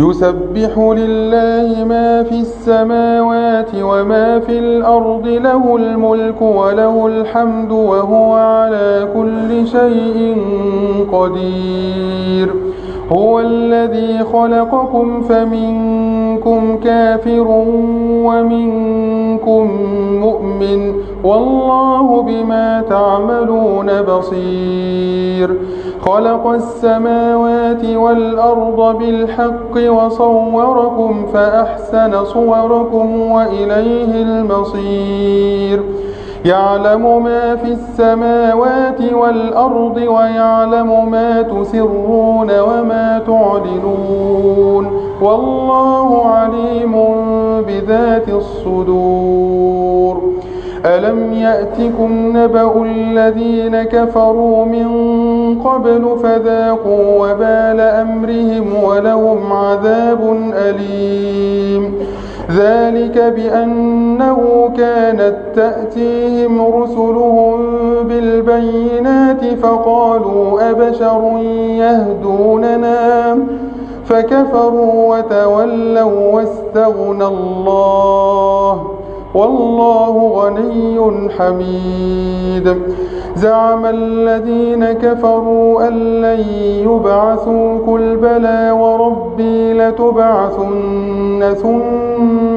يسبح لله ما في السماوات وما في الأرض له الملك وله الحمد وهو على كل شيء قدير هو الذي خلقكم فمنكم كافر ومنكم مؤمن والله بما تعملون بصير خلق السماوات والأرض بالحق وصوركم فأحسن صوركم وإليه المصير يعلم ما في السماوات والأرض ويعلم ما تسرون وما تعلنون والله عليم بذات الصدور ألم يأتكم نبأ الذين كفروا من قبل فذاقوا وبال أمرهم ولهم عذاب أليم ذلك بأنه كانت تأتيهم رسلهم بالبينات فقالوا أبشر يهدوننا فكفروا وتولوا واستغنى الله والله غني حميد زعم الذين كفروا أن لن يبعثوا قل بلى وربي لتبعثن ثم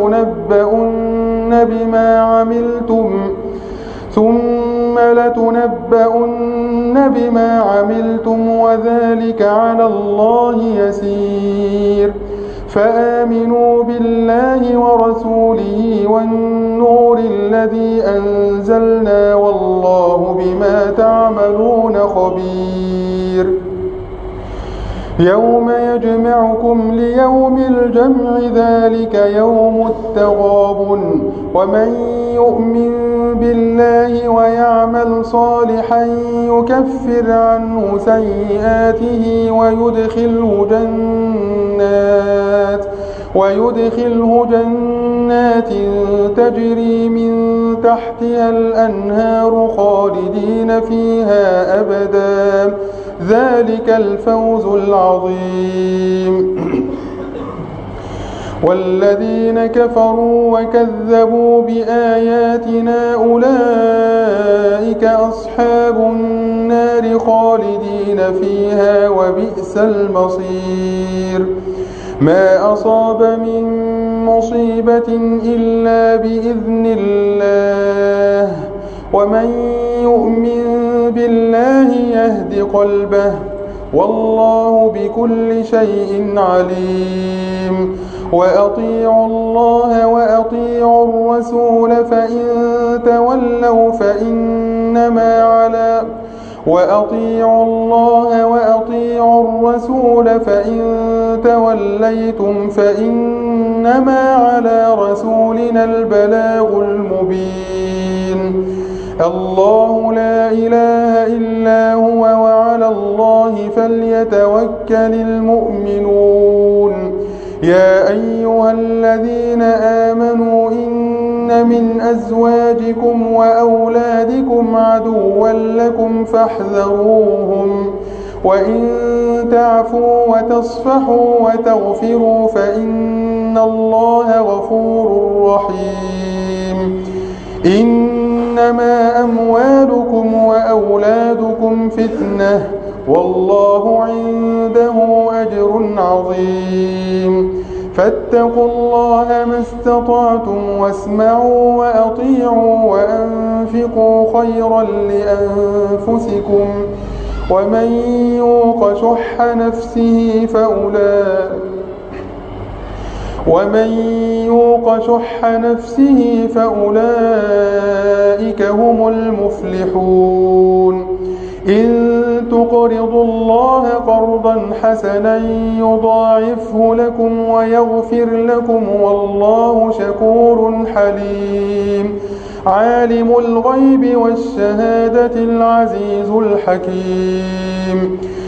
لتنبؤن بما عملتم وذلك على الله يسير فآمنوا بالله ورسوله والنور الذي أنزلنا والله بما تعملون خبير يوم يجمعكم ليوم الجمع ذلك يوم التغابن ومن يؤمن بالله ويعمل صالحا يكفر عنه سيئاته ويدخله جنات تجري من تحتها الأنهار خالدين فيها أبدا ذلك الفوز العظيم والذين كفروا وكذبوا بآياتنا أولئك أصحاب النار خالدين فيها وبئس المصير ما أصاب من مصيبة إلا بإذن الله ومن يؤمن بالله يهد قلبه والله بكل شيء عليم وأطيعوا الله وأطيعوا الرسول فإن تولوا توليتم فإنما على رسولنا البلاغ المبين الله لا إله إلا هو وعلى الله فليتوكل المؤمنون يا أيها الذين آمنوا إن من أزواجكم وأولادكم عدوا لكم فاحذروهم وإن تعفوا وتصفحوا وتغفروا فإن الله غفور رحيم إنما أموالكم وأولادكم فتنة والله عنده أجر عظيم فاتقوا الله ما استطعتم واسمعوا وأطيعوا وأنفقوا خيرا لأنفسكم ومن يوق شح نفسه فأولئك هم المفلحون إن تقرضوا الله قرضا حسنا يضاعفه لكم ويغفر لكم والله شكور حليم عالم الغيب والشهادة العزيز الحكيم